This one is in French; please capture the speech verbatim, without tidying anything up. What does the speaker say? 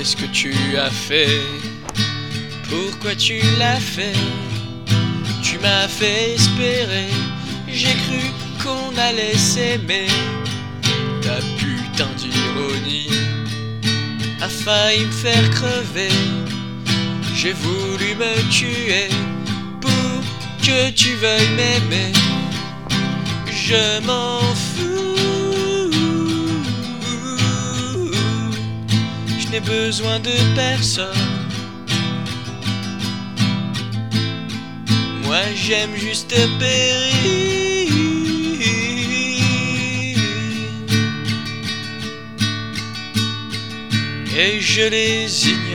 qu'est-ce que tu as fait? Pourquoi tu l'as fait? Tu m'as fait espérer, j'ai cru qu'on allait s'aimer. Ta putain d'ironie a failli me faire crever. J'ai voulu me tuer pour que tu veuilles m'aimer. Je m'en fous, je n'ai besoin de personne. Moi j'aime juste périr et je les ignore.